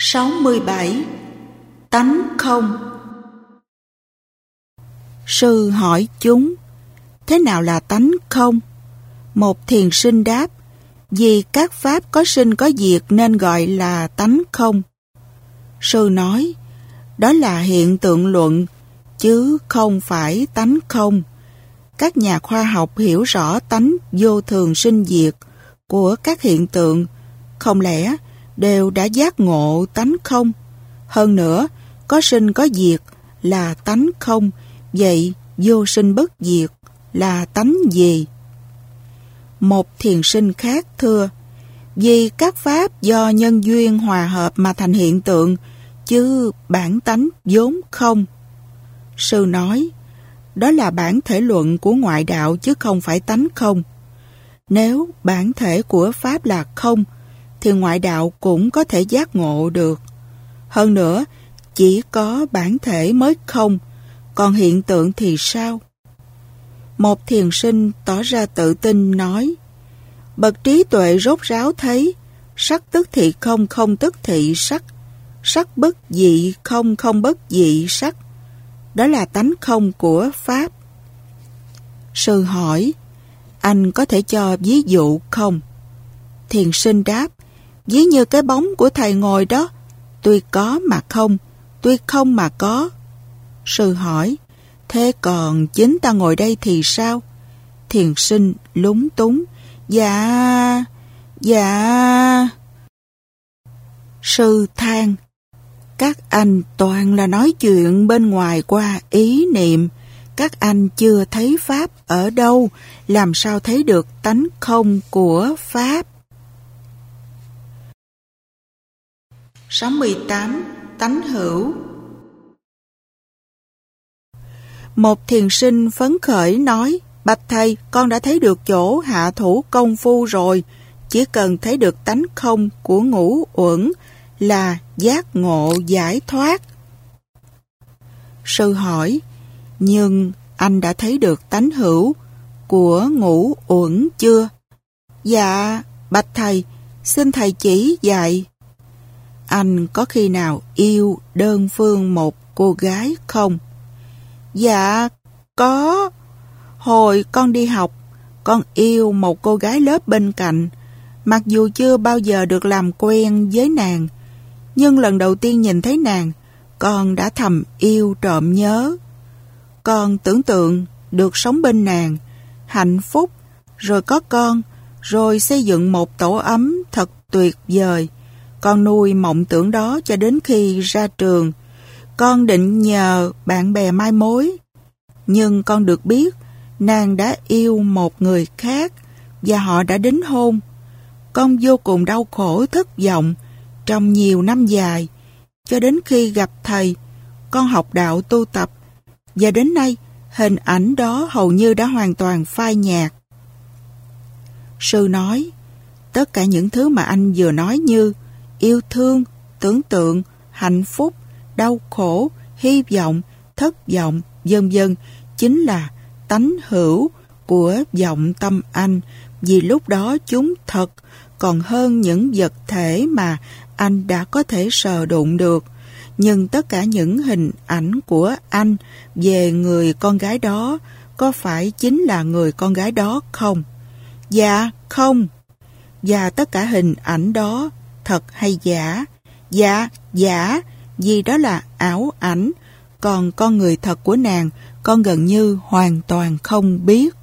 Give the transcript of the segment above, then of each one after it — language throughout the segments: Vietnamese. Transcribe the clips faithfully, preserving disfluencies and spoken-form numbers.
sáu mươi bảy. Tánh không. Sư hỏi chúng, thế nào là tánh không? Một thiền sinh đáp, vì các pháp có sinh có diệt nên gọi là tánh không. Sư nói, đó là hiện tượng luận, chứ không phải tánh không. Các nhà khoa học hiểu rõ tánh vô thường sinh diệt của các hiện tượng, không lẽ đều đã giác ngộ tánh không? Hơn nữa, có sinh có diệt là tánh không, vậy vô sinh bất diệt là tánh gì? Một thiền sinh khác thưa, vì các pháp do nhân duyên hòa hợp mà thành hiện tượng, chứ bản tánh vốn không. Sư nói, đó là bản thể luận của ngoại đạo chứ không phải tánh không. Nếu bản thể của pháp là không, thì ngoại đạo cũng có thể giác ngộ được. Hơn nữa, chỉ có bản thể mới không, còn hiện tượng thì sao? Một thiền sinh tỏ ra tự tin nói, bậc trí tuệ rốt ráo thấy, sắc tức thị không, không tức thị sắc, sắc bất dị không, không bất dị sắc. Đó là tánh không của pháp. Sư hỏi, anh có thể cho ví dụ không? Thiền sinh đáp, ví như cái bóng của thầy ngồi đó, tuy có mà không, tuy không mà có. Sư hỏi, thế còn chính ta ngồi đây thì sao? Thiền sinh lúng túng, dạ, dạ. Sư than, các anh toàn là nói chuyện bên ngoài qua ý niệm. Các anh chưa thấy pháp ở đâu, làm sao thấy được tánh không của pháp? sáu mươi tám. Tánh hữu. Một thiền sinh phấn khởi nói, bạch thầy, con đã thấy được chỗ hạ thủ công phu rồi, chỉ cần thấy được tánh không của ngũ uẩn là giác ngộ giải thoát. Sư hỏi, nhưng anh đã thấy được tánh hữu của ngũ uẩn chưa? Dạ, bạch thầy, xin thầy chỉ dạy. Anh có khi nào yêu đơn phương một cô gái không? Dạ, có. Hồi con đi học, con yêu một cô gái lớp bên cạnh, mặc dù chưa bao giờ được làm quen với nàng, nhưng lần đầu tiên nhìn thấy nàng, con đã thầm yêu trộm nhớ. Con tưởng tượng được sống bên nàng, hạnh phúc, rồi có con, rồi xây dựng một tổ ấm thật tuyệt vời. Con nuôi mộng tưởng đó cho đến khi ra trường. Con định nhờ bạn bè mai mối, nhưng con được biết nàng đã yêu một người khác và họ đã đính hôn. Con vô cùng đau khổ thất vọng trong nhiều năm dài, cho đến khi gặp thầy, con học đạo tu tập, và đến nay hình ảnh đó hầu như đã hoàn toàn phai nhạt. Sư nói, tất cả những thứ mà anh vừa nói như yêu thương, tưởng tượng, hạnh phúc, đau khổ, hy vọng, thất vọng, vân vân chính là tánh hữu của vọng tâm anh, vì lúc đó chúng thật còn hơn những vật thể mà anh đã có thể sờ đụng được. Nhưng tất cả những hình ảnh của anh về người con gái đó có phải chính là người con gái đó không? Dạ, không. Và tất cả hình ảnh đó thật hay giả? Dạ, giả, vì đó là ảo ảnh, còn con người thật của nàng con gần như hoàn toàn không biết.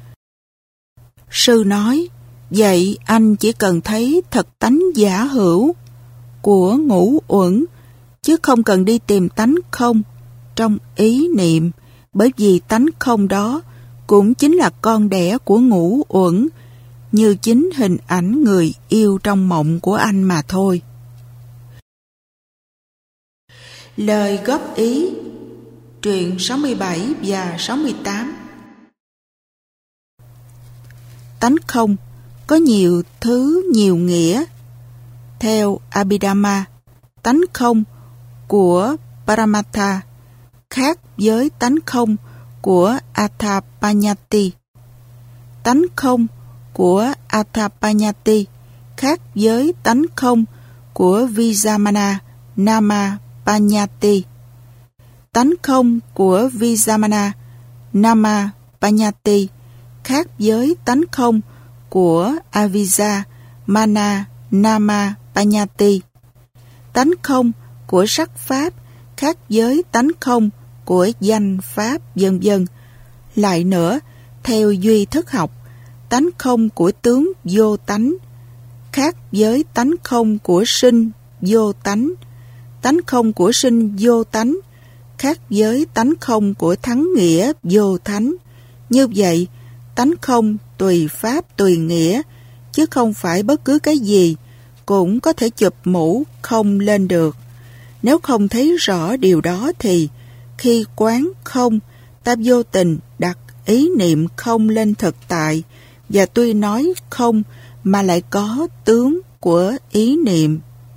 Sư nói, vậy anh chỉ cần thấy thật tánh giả hữu của ngũ uẩn, chứ không cần đi tìm tánh không trong ý niệm, bởi vì tánh không đó cũng chính là con đẻ của ngũ uẩn, như chính hình ảnh người yêu trong mộng của anh mà thôi. Lời góp ý. Truyện sáu mươi bảy và sáu mươi tám. Tánh không có nhiều thứ nhiều nghĩa. Theo Abhidhamma, tánh không của Paramatha khác với tánh không của Athapanyati. Tánh không của Athapanyati khác với tánh không của Vijamana Nama Panyati. Tánh không của Vijamana Nama Panyati khác với tánh không của Avijja Mana Nama Panyati. Tánh không của sắc pháp khác với tánh không của danh pháp, vân vân. Lại nữa, theo duy thức học, tánh không của tướng vô tánh khác với tánh không của sinh vô tánh. Tánh không của sinh vô tánh khác với tánh không của thắng nghĩa vô thánh. Như vậy, tánh không tùy pháp tùy nghĩa, chứ không phải bất cứ cái gì cũng có thể chụp mũ không lên được. Nếu không thấy rõ điều đó thì khi quán không, ta vô tình đặt ý niệm không lên thực tại, và tuy nói không mà lại có tướng của ý niệm.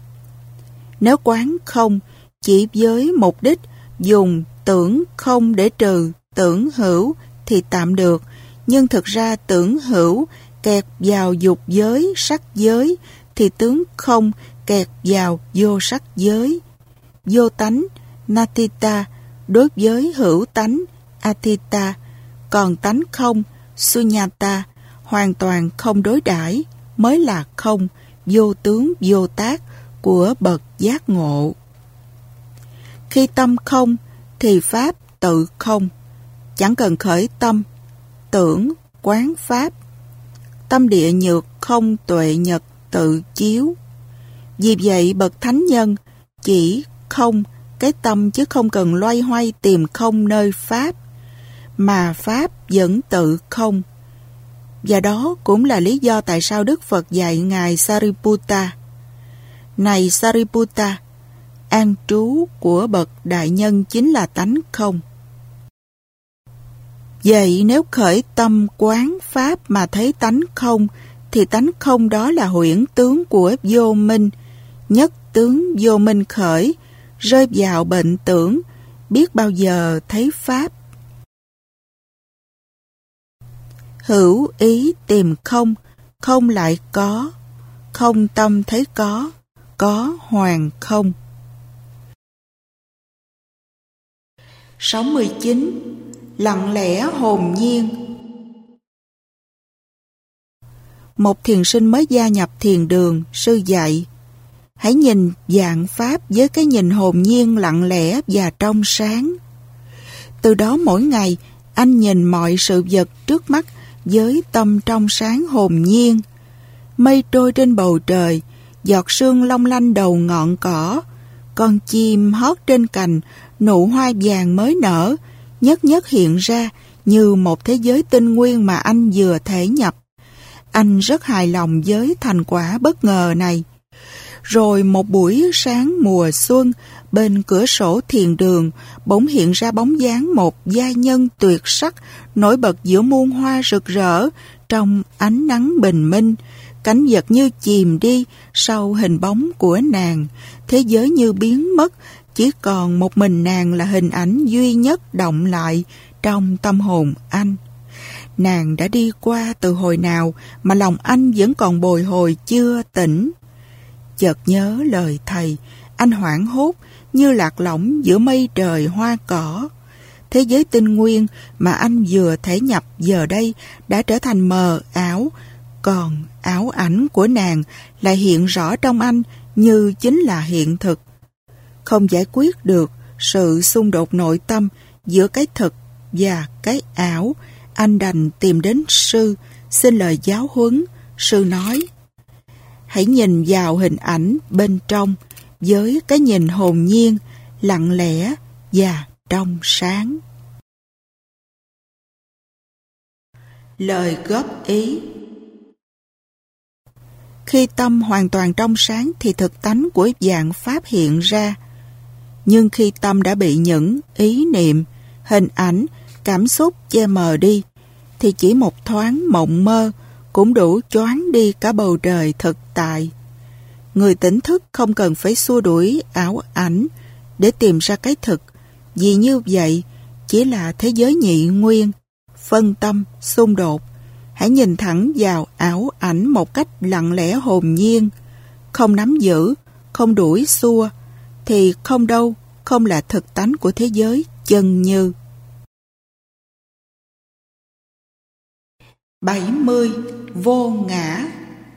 Nếu quán không chỉ với mục đích dùng tưởng không để trừ tưởng hữu thì tạm được, nhưng thực ra tưởng hữu kẹt vào dục giới, sắc giới, thì tướng không kẹt vào vô sắc giới. Vô tánh, natita, đối với hữu tánh, atita, còn tánh không, sunyata, hoàn toàn không đối đãi mới là không, vô tướng vô tác của bậc giác ngộ. Khi tâm không thì pháp tự không, chẳng cần khởi tâm, tưởng, quán pháp. Tâm địa nhược không tuệ nhật tự chiếu. Vì vậy bậc thánh nhân chỉ không cái tâm, chứ không cần loay hoay tìm không nơi pháp, mà pháp vẫn tự không. Và đó cũng là lý do tại sao Đức Phật dạy Ngài Sariputta: Này Sariputta, an trú của bậc đại nhân chính là tánh không. Vậy nếu khởi tâm quán pháp mà thấy tánh không, thì tánh không đó là huyễn tướng của vô minh. Nhất tướng vô minh khởi, rơi vào bệnh tưởng, biết bao giờ thấy pháp. Hữu ý tìm không, không lại có, không tâm thấy có, có hoàn không. sáu mươi chín. Lặng lẽ hồn nhiên. Một thiền sinh mới gia nhập thiền đường, sư dạy: hãy nhìn vạn pháp với cái nhìn hồn nhiên lặng lẽ và trong sáng. Từ đó mỗi ngày, anh nhìn mọi sự vật trước mắt với tâm trong sáng hồn nhiên. Mây trôi trên bầu trời, giọt sương long lanh đầu ngọn cỏ, con chim hót trên cành, nụ hoa vàng mới nở, nhất nhất hiện ra như một thế giới tinh nguyên mà anh vừa thể nhập. Anh rất hài lòng với thành quả bất ngờ này. Rồi một buổi sáng mùa xuân, bên cửa sổ thiền đường bỗng hiện ra bóng dáng một giai nhân tuyệt sắc nổi bật giữa muôn hoa rực rỡ trong ánh nắng bình minh. Cảnh vật như chìm đi sau hình bóng của nàng, thế giới như biến mất, chỉ còn một mình nàng là hình ảnh duy nhất động lại trong tâm hồn anh. Nàng đã đi qua từ hồi nào mà lòng anh vẫn còn bồi hồi chưa tỉnh. Chợt nhớ lời thầy, anh hoảng hốt như lạc lõng giữa mây trời hoa cỏ. Thế giới tinh nguyên mà anh vừa thể nhập giờ đây đã trở thành mờ ảo, còn ảo ảnh của nàng lại hiện rõ trong anh như chính là hiện thực. Không giải quyết được sự xung đột nội tâm giữa cái thực và cái ảo, anh đành tìm đến sư, xin lời giáo huấn. Sư nói: hãy nhìn vào hình ảnh bên trong với cái nhìn hồn nhiên, lặng lẽ và trong sáng. Lời góp ý: khi tâm hoàn toàn trong sáng thì thực tánh của vạn pháp hiện ra. Nhưng khi tâm đã bị những ý niệm, hình ảnh, cảm xúc che mờ đi, thì chỉ một thoáng mộng mơ cũng đủ choáng đi cả bầu trời thực tại. Người tỉnh thức không cần phải xua đuổi ảo ảnh để tìm ra cái thực, vì như vậy chỉ là thế giới nhị nguyên, phân tâm, xung đột. Hãy nhìn thẳng vào ảo ảnh một cách lặng lẽ hồn nhiên, không nắm giữ, không đuổi xua. thì không đâu, không là thực tánh của thế giới chân như. bảy mươi. Vô ngã.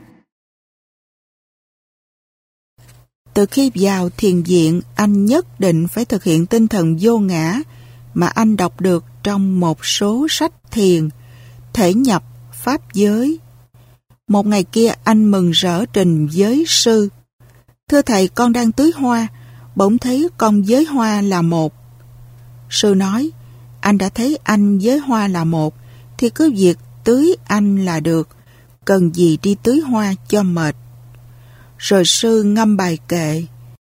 Từ khi vào thiền viện, anh nhất định phải thực hiện tinh thần vô ngã mà anh đọc được trong một số sách thiền, thể nhập pháp giới. Một ngày kia anh mừng rỡ trình với sư: "Thưa thầy, con đang tưới hoa, bỗng thấy con với hoa là một." Sư nói: "Anh đã thấy anh với hoa là một, thì cứ việc tưới anh là được, cần gì đi tưới hoa cho mệt." Rồi sư ngâm bài kệ: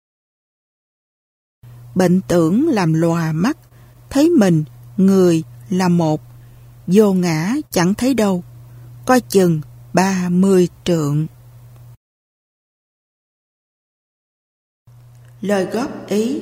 "Bệnh tưởng làm lòa mắt, thấy mình, người là một, vô ngã chẳng thấy đâu, coi chừng ba mươi trượng." Lời góp ý: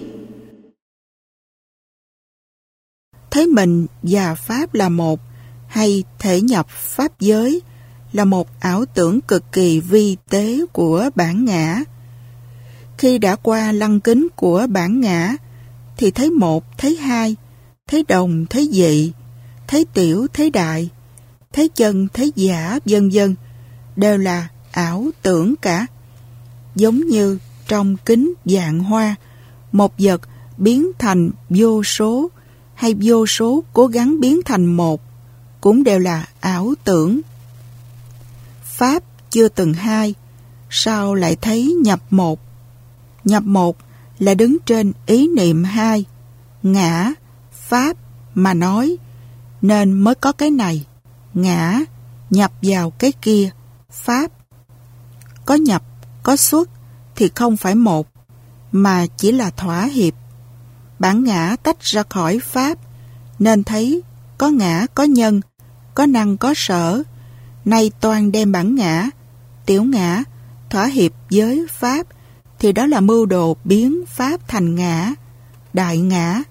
thấy mình và Pháp là một, hay thể nhập Pháp giới, là một ảo tưởng cực kỳ vi tế của bản ngã. Khi đã qua lăng kính của bản ngã, thì thấy một, thấy hai, thấy đồng, thấy dị, thấy tiểu, thấy đại, thấy chân, thấy giả, vân vân, đều là ảo tưởng cả. Giống như trong kính vạn hoa, một vật biến thành vô số, hay vô số cố gắng biến thành một, cũng đều là ảo tưởng. Pháp chưa từng hai, sao lại thấy nhập một? Nhập một là đứng trên ý niệm hai, ngã, Pháp mà nói, nên mới có cái này, ngã, nhập vào cái kia, Pháp. Có nhập, có xuất thì không phải một, mà chỉ là thỏa hiệp. Bản ngã tách ra khỏi Pháp, nên thấy có ngã, có nhân, có năng, có sở. Nay toan đem bản ngã, tiểu ngã, thỏa hiệp với Pháp, thì đó là mưu đồ biến Pháp thành ngã, đại ngã.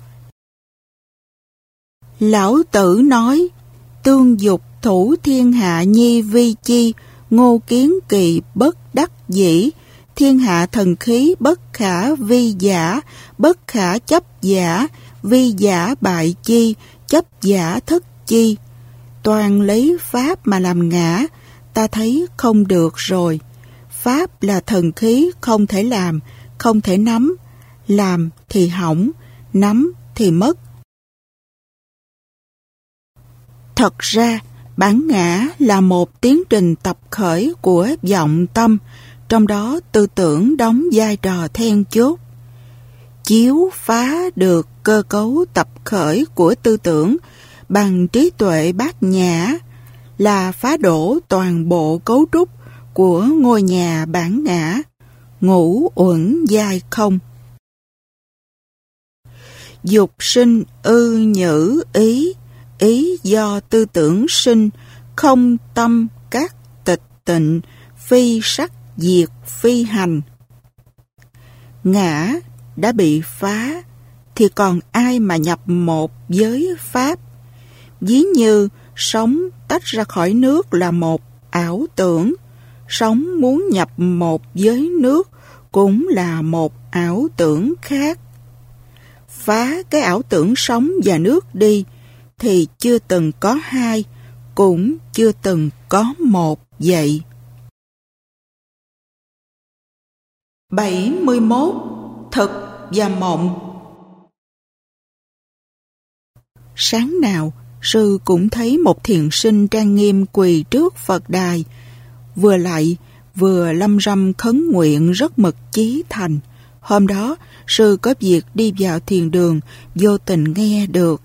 Lão Tử nói: "Tương dục thủ thiên hạ nhi vi chi, ngô kiến kỳ bất đắc dĩ, thiên hạ thần khí bất khả vi giả, bất khả chấp giả, vi giả bại chi, chấp giả thất chi." Toàn lấy Pháp mà làm ngã, ta thấy không được rồi. Pháp là thần khí không thể làm, không thể nắm. Làm thì hỏng, nắm thì mất. Thật ra, bản ngã là một tiến trình tập khởi của vọng tâm, trong đó tư tưởng đóng vai trò then chốt. Chiếu phá được cơ cấu tập khởi của tư tưởng bằng trí tuệ bát nhã, là phá đổ toàn bộ cấu trúc của ngôi nhà bản ngã, ngũ uẩn giai không. Dục sinh ư nhữ ý, ý do tư tưởng sinh, không tâm các tịch tịnh, phi sắc diệt phi hành. Ngã đã bị phá, thì còn ai mà nhập một với Pháp? Ví như sóng tách ra khỏi nước là một ảo tưởng, sóng muốn nhập một với nước cũng là một ảo tưởng khác. Phá cái ảo tưởng sóng và nước đi, thì chưa từng có hai, cũng chưa từng có một vậy. bảy mươi mốt. Thực và mộng. Sáng nào, sư cũng thấy một thiền sinh trang nghiêm quỳ trước Phật đài, vừa lạy, vừa lâm râm khấn nguyện rất mực chí thành. Hôm đó, sư có việc đi vào thiền đường, vô tình nghe được: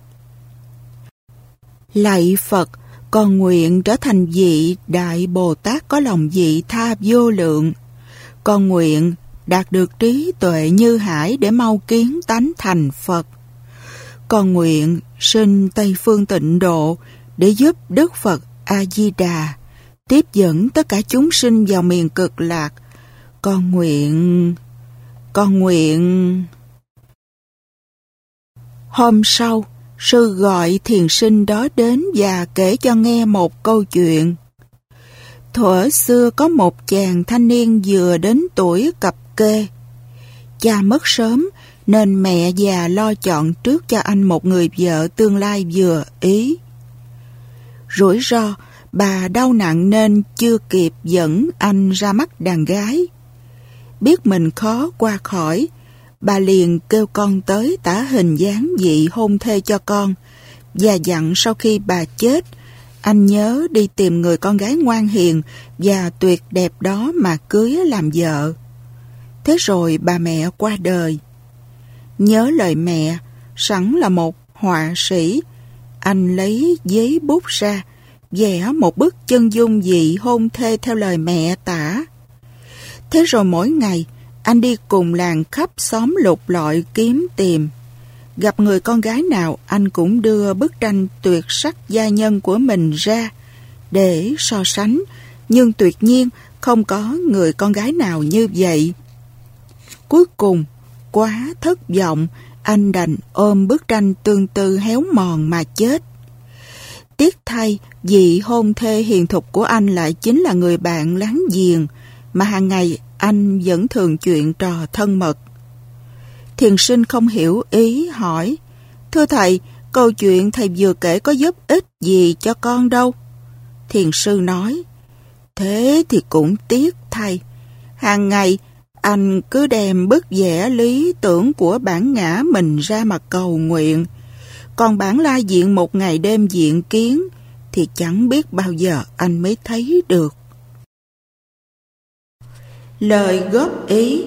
"Lạy Phật, con nguyện trở thành vị Đại Bồ Tát có lòng vị tha vô lượng. Con nguyện đạt được trí tuệ như hải để mau kiến tánh thành Phật. Con nguyện sinh Tây Phương Tịnh Độ để giúp Đức Phật A-di-đà tiếp dẫn tất cả chúng sinh vào miền Cực Lạc. Con nguyện... Con nguyện..." Hôm sau, sư gọi thiền sinh đó đến và kể cho nghe một câu chuyện. Thuở xưa có một chàng thanh niên vừa đến tuổi cập kê. Cha mất sớm, nên mẹ già lo chọn trước cho anh một người vợ tương lai vừa ý. Rủi ro, bà đau nặng nên chưa kịp dẫn anh ra mắt đàn gái. Biết mình khó qua khỏi, bà liền kêu con tới tả hình dáng vị hôn thê cho con, và dặn sau khi bà chết, anh nhớ đi tìm người con gái ngoan hiền và tuyệt đẹp đó mà cưới làm vợ. Thế rồi bà mẹ qua đời. Nhớ lời mẹ, sẵn là một họa sĩ, anh lấy giấy bút ra, vẽ một bức chân dung vị hôn thê theo lời mẹ tả. Thế rồi mỗi ngày, anh đi cùng làng khắp xóm lục lọi kiếm tìm. Gặp người con gái nào, anh cũng đưa bức tranh tuyệt sắc gia nhân của mình ra để so sánh, nhưng tuyệt nhiên không có người con gái nào như vậy. Cuối cùng, quá thất vọng, anh đành ôm bức tranh tương tư héo mòn mà chết. Tiếc thay, vị hôn thê hiền thục của anh lại chính là người bạn láng giềng mà hàng ngày anh vẫn thường chuyện trò thân mật. Thiền sinh không hiểu ý hỏi: "Thưa thầy, câu chuyện thầy vừa kể có giúp ích gì cho con đâu?" Thiền sư nói: "Thế thì cũng tiếc thầy. Hàng ngày anh cứ đem bức vẽ lý tưởng của bản ngã mình ra mà cầu nguyện. Còn bản lai diện một ngày đêm diện kiến thì chẳng biết bao giờ anh mới thấy được." Lời góp ý.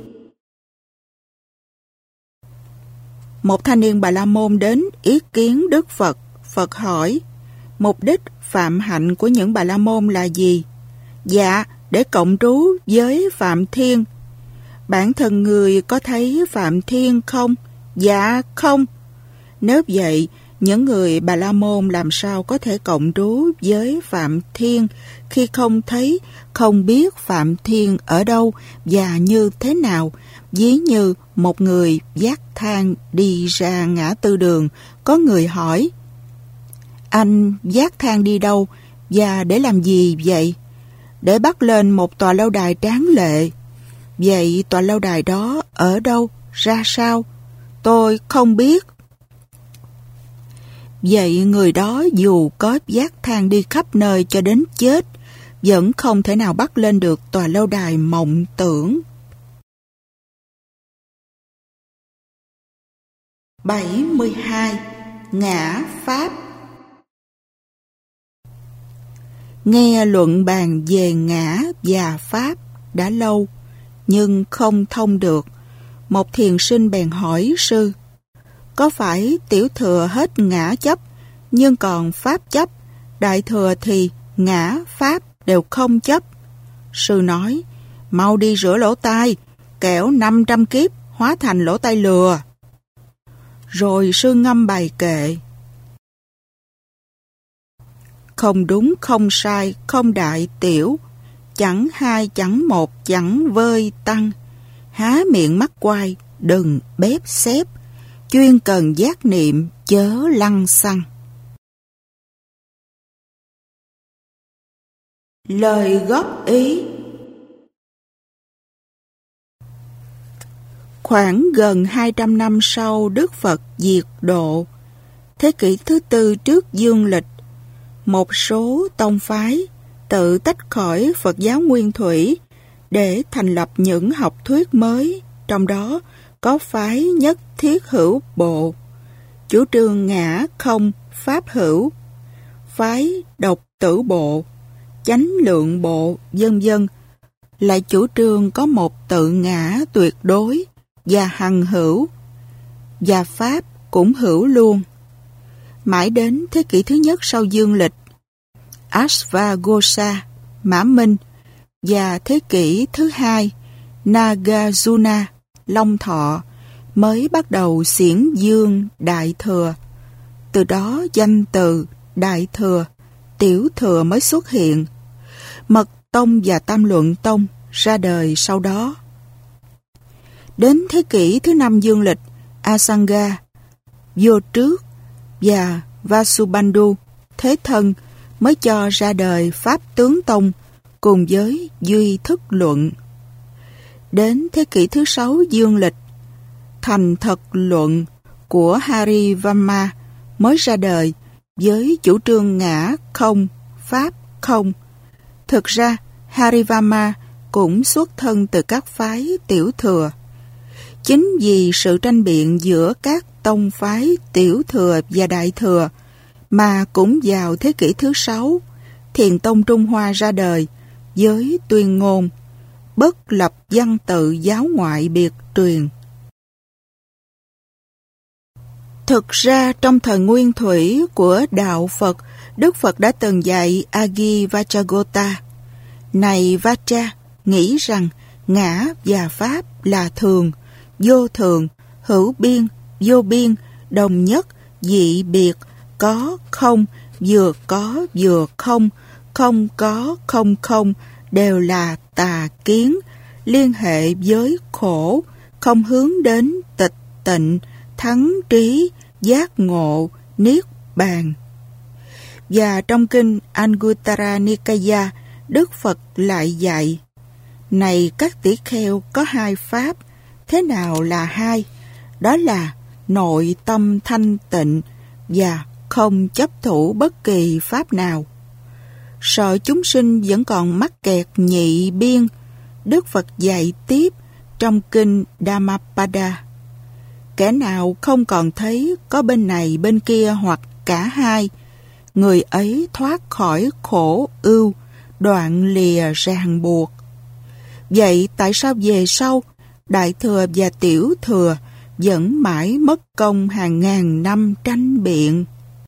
Một thanh niên Bà La Môn đến ý kiến Đức Phật. Phật hỏi: "Mục đích phạm hạnh của những Bà La Môn là gì?" "Dạ, để cộng trú với Phạm Thiên." "Bản thân người có thấy Phạm Thiên không?" "Dạ không." "Nếu vậy, những người Bà La Môn làm sao có thể cộng trú với Phạm Thiên khi không thấy, không biết Phạm Thiên ở đâu và như thế nào? Ví như một người vác thang đi ra ngã tư đường, có người hỏi: Anh vác thang đi đâu và để làm gì vậy? Để bắt lên một tòa lâu đài tráng lệ. Vậy tòa lâu đài đó ở đâu, ra sao? Tôi không biết. Vậy người đó dù có vác thang đi khắp nơi cho đến chết, vẫn không thể nào bắt lên được tòa lâu đài mộng tưởng. bảy mươi hai. Ngã Pháp. Nghe luận bàn về ngã và Pháp đã lâu, nhưng không thông được. Một thiền sinh bèn hỏi sư: có phải tiểu thừa hết ngã chấp, nhưng còn Pháp chấp, đại thừa thì ngã Pháp đều không chấp? Sư nói: mau đi rửa lỗ tai, kẻo năm trăm kiếp hóa thành lỗ tai lừa. Rồi sư ngâm bài kệ: không đúng không sai không đại tiểu, chẳng hai chẳng một chẳng vơi tăng, há miệng mắt quay đừng bếp xếp, chuyên cần giác niệm chớ lăng xăng. Lời góp ý. Khoảng gần hai trăm năm sau Đức Phật diệt độ, thế kỷ thứ tư trước dương lịch, một số tông phái tự tách khỏi Phật giáo nguyên thủy để thành lập những học thuyết mới, trong đó có phái nhất thiết hữu bộ, chủ trương ngã không pháp hữu, phái độc tử bộ, chánh lượng bộ, vân vân, lại chủ trương có một tự ngã tuyệt đối và hằng hữu, và pháp cũng hữu luôn. Mãi đến thế kỷ thứ nhất sau dương lịch, Ashvaghosha, Mã Minh, và thế kỷ thứ hai, Nagarjuna, Long Thọ, mới bắt đầu xiển dương đại thừa. Từ đó danh từ đại thừa, tiểu thừa mới xuất hiện. Mật tông và tam luận tông ra đời sau đó. Đến thế kỷ thứ năm dương lịch, Asanga, vô trước, và Vasubandhu, thế thân, mới cho ra đời Pháp tướng tông cùng với duy thức luận. Đến thế kỷ thứ sáu dương lịch, thành thật luận của Harivarma mới ra đời với chủ trương ngã không, pháp không. Thực ra, Harivarma cũng xuất thân từ các phái tiểu thừa. Chính vì sự tranh biện giữa các tông phái tiểu thừa và đại thừa mà cũng vào thế kỷ thứ sáu, Thiền tông Trung Hoa ra đời với tuyên ngôn bất lập văn tự giáo ngoại biệt truyền. Thực ra trong thời nguyên thủy của đạo Phật, Đức Phật đã từng dạy Agivachagota: này Vacha, nghĩ rằng ngã và pháp là thường, vô thường, hữu biên, vô biên, đồng nhất, dị biệt, có không, vừa có vừa không, không có không không, đều là tà kiến, liên hệ với khổ, không hướng đến tịch tịnh, thắng trí, giác ngộ, niết bàn. Và trong kinh Anguttara Nikaya, Đức Phật lại dạy: này các tỷ kheo, có hai pháp. Thế nào là hai? Đó là nội tâm thanh tịnh và không chấp thủ bất kỳ pháp nào. Sợ chúng sinh vẫn còn mắc kẹt nhị biên, Đức Phật dạy tiếp trong kinh Dhammapada: kẻ nào không còn thấy có bên này bên kia hoặc cả hai, người ấy thoát khỏi khổ ưu, đoạn lìa ràng buộc. Vậy tại sao về sau đại thừa và tiểu thừa vẫn mãi mất công hàng ngàn năm tranh biện?